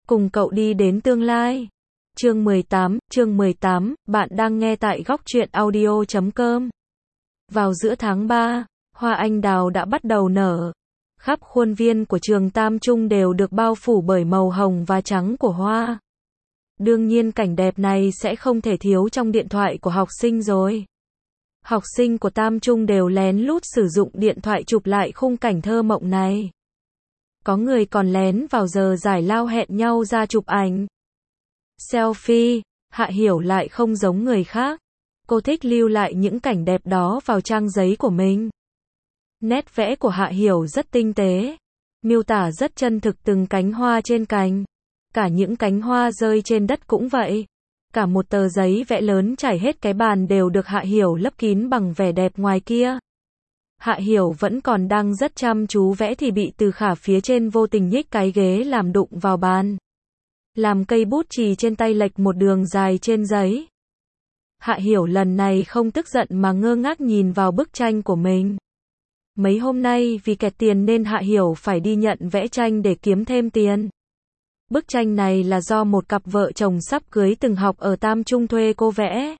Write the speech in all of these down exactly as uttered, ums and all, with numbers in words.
cùng cậu đi đến tương lai. Chương mười tám, chương mười tám, bạn đang nghe tại góc truyện audio chấm com. Vào giữa tháng ba, hoa anh đào đã bắt đầu nở. Khắp khuôn viên của trường Tam Trung đều được bao phủ bởi màu hồng và trắng của hoa. Đương nhiên cảnh đẹp này sẽ không thể thiếu trong điện thoại của học sinh rồi. Học sinh của Tam Trung đều lén lút sử dụng điện thoại chụp lại khung cảnh thơ mộng này. Có người còn lén vào giờ giải lao hẹn nhau ra chụp ảnh. Selfie, Hạ Hiểu lại không giống người khác. Cô thích lưu lại những cảnh đẹp đó vào trang giấy của mình. Nét vẽ của Hạ Hiểu rất tinh tế, miêu tả rất chân thực từng cánh hoa trên cành. Cả những cánh hoa rơi trên đất cũng vậy. Cả một tờ giấy vẽ lớn trải hết cái bàn đều được Hạ Hiểu lấp kín bằng vẻ đẹp ngoài kia. Hạ Hiểu vẫn còn đang rất chăm chú vẽ thì bị Từ Khả phía trên vô tình nhích cái ghế làm đụng vào bàn. Làm cây bút chì trên tay lệch một đường dài trên giấy. Hạ Hiểu lần này không tức giận mà ngơ ngác nhìn vào bức tranh của mình. Mấy hôm nay vì kẹt tiền nên Hạ Hiểu phải đi nhận vẽ tranh để kiếm thêm tiền. Bức tranh này là do một cặp vợ chồng sắp cưới từng học ở Tam Trung thuê cô vẽ.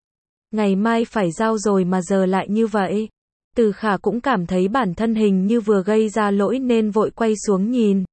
Ngày mai phải giao rồi mà giờ lại như vậy. Từ Khả cũng cảm thấy bản thân hình như vừa gây ra lỗi nên vội quay xuống nhìn.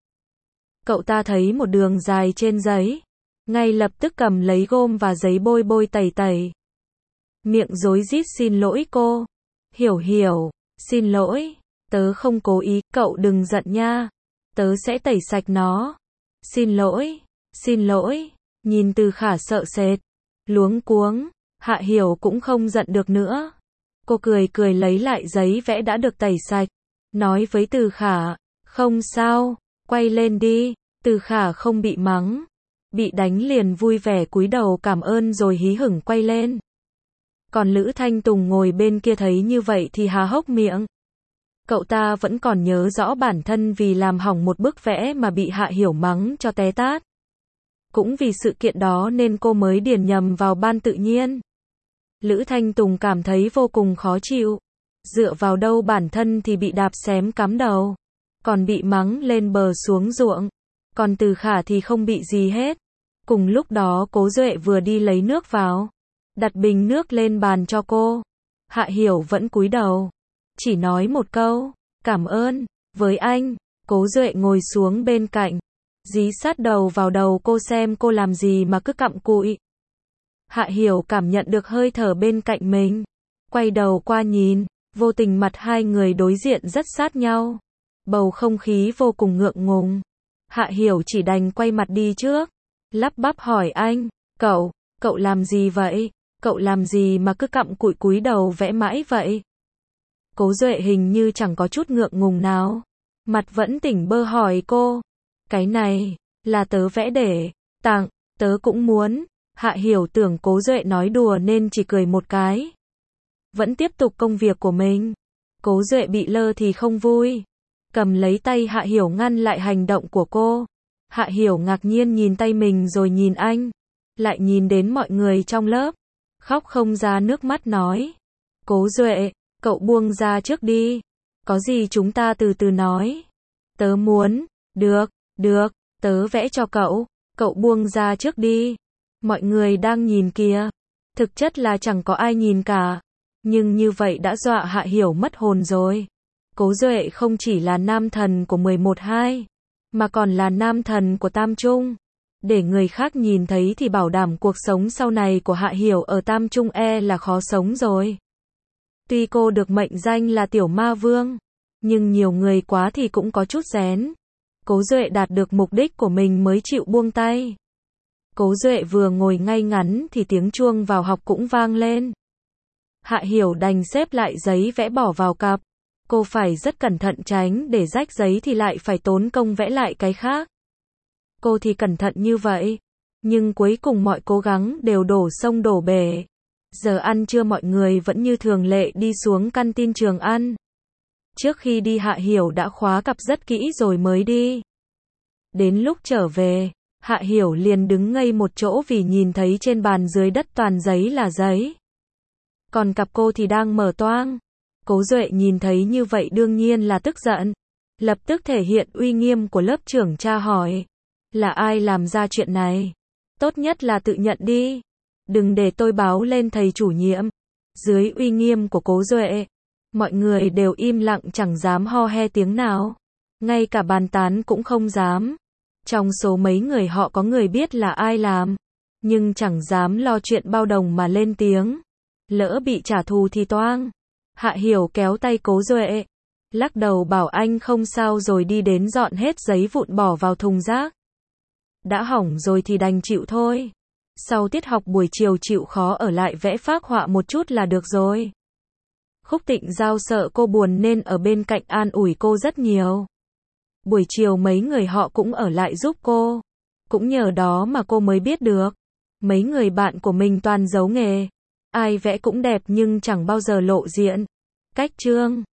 Cậu ta thấy một đường dài trên giấy. Ngay lập tức cầm lấy gôm và giấy bôi bôi tẩy tẩy. Miệng rối rít xin lỗi cô. Hiểu Hiểu, xin lỗi. Tớ không cố ý, cậu đừng giận nha. Tớ sẽ tẩy sạch nó. Xin lỗi, xin lỗi. Nhìn Từ Khả sợ sệt, luống cuống, Hạ Hiểu cũng không giận được nữa. Cô cười cười lấy lại giấy vẽ đã được tẩy sạch. Nói với Từ Khả, không sao, quay lên đi. Từ Khả không bị mắng. Bị đánh liền vui vẻ cúi đầu cảm ơn rồi hí hửng quay lên. Còn Lữ Thanh Tùng ngồi bên kia thấy như vậy thì há hốc miệng. Cậu ta vẫn còn nhớ rõ bản thân vì làm hỏng một bức vẽ mà bị Hạ Hiểu mắng cho té tát. Cũng vì sự kiện đó nên cô mới điền nhầm vào ban tự nhiên. Lữ Thanh Tùng cảm thấy vô cùng khó chịu. Dựa vào đâu bản thân thì bị đạp xém cắm đầu. Còn bị mắng lên bờ xuống ruộng. Còn Từ Khả thì không bị gì hết. Cùng lúc đó Cố Duệ vừa đi lấy nước vào. Đặt bình nước lên bàn cho cô. Hạ Hiểu vẫn cúi đầu. Chỉ nói một câu, cảm ơn, với anh. Cố Duệ ngồi xuống bên cạnh. Dí sát đầu vào đầu cô xem cô làm gì mà cứ cặm cụi. Hạ Hiểu cảm nhận được hơi thở bên cạnh mình. Quay đầu qua nhìn, vô tình mặt hai người đối diện rất sát nhau. Bầu không khí vô cùng ngượng ngùng. Hạ Hiểu chỉ đành quay mặt đi trước. Lắp bắp hỏi anh, cậu, cậu làm gì vậy? Cậu làm gì mà cứ cặm cụi cúi đầu vẽ mãi vậy? Cố Duệ hình như chẳng có chút ngượng ngùng nào. Mặt vẫn tỉnh bơ hỏi cô. Cái này, là tớ vẽ để tặng, tớ cũng muốn. Hạ Hiểu tưởng Cố Duệ nói đùa nên chỉ cười một cái. Vẫn tiếp tục công việc của mình. Cố Duệ bị lơ thì không vui. Cầm lấy tay Hạ Hiểu ngăn lại hành động của cô. Hạ Hiểu ngạc nhiên nhìn tay mình rồi nhìn anh. Lại nhìn đến mọi người trong lớp. Khóc không ra nước mắt nói. Cố Duệ, cậu buông ra trước đi. Có gì chúng ta từ từ nói. Tớ muốn. Được, được, tớ vẽ cho cậu. Cậu buông ra trước đi. Mọi người đang nhìn kìa. Thực chất là chẳng có ai nhìn cả. Nhưng như vậy đã dọa Hạ Hiểu mất hồn rồi. Cố Duệ không chỉ là nam thần của mười một hai, mà còn là nam thần của Tam Trung. Để người khác nhìn thấy thì bảo đảm cuộc sống sau này của Hạ Hiểu ở Tam Trung e là khó sống rồi. Tuy cô được mệnh danh là Tiểu Ma Vương, nhưng nhiều người quá thì cũng có chút rén. Cố Duệ đạt được mục đích của mình mới chịu buông tay. Cố Duệ vừa ngồi ngay ngắn thì tiếng chuông vào học cũng vang lên. Hạ Hiểu đành xếp lại giấy vẽ bỏ vào cặp. Cô phải rất cẩn thận tránh để rách giấy thì lại phải tốn công vẽ lại cái khác. Cô thì cẩn thận như vậy, nhưng cuối cùng mọi cố gắng đều đổ sông đổ bể. Giờ ăn trưa mọi người vẫn như thường lệ đi xuống căn tin trường ăn. Trước khi đi Hạ Hiểu đã khóa cặp rất kỹ rồi mới đi. Đến lúc trở về, Hạ Hiểu liền đứng ngây một chỗ vì nhìn thấy trên bàn dưới đất toàn giấy là giấy. Còn cặp cô thì đang mở toang. Cố Duệ nhìn thấy như vậy đương nhiên là tức giận. Lập tức thể hiện uy nghiêm của lớp trưởng tra hỏi. Là ai làm ra chuyện này? Tốt nhất là tự nhận đi. Đừng để tôi báo lên thầy chủ nhiệm. Dưới uy nghiêm của Cố Duệ, mọi người đều im lặng chẳng dám ho he tiếng nào. Ngay cả bàn tán cũng không dám. Trong số mấy người họ có người biết là ai làm, nhưng chẳng dám lo chuyện bao đồng mà lên tiếng. Lỡ bị trả thù thì toang. Hạ Hiểu kéo tay Cố Duệ, lắc đầu bảo anh không sao rồi đi đến dọn hết giấy vụn bỏ vào thùng rác. Đã hỏng rồi thì đành chịu thôi. Sau tiết học buổi chiều chịu khó ở lại vẽ phác họa một chút là được rồi. Khúc Tịnh Giao sợ cô buồn nên ở bên cạnh an ủi cô rất nhiều. Buổi chiều mấy người họ cũng ở lại giúp cô. Cũng nhờ đó mà cô mới biết được, mấy người bạn của mình toàn giấu nghề. Ai vẽ cũng đẹp nhưng chẳng bao giờ lộ diện. Cách chương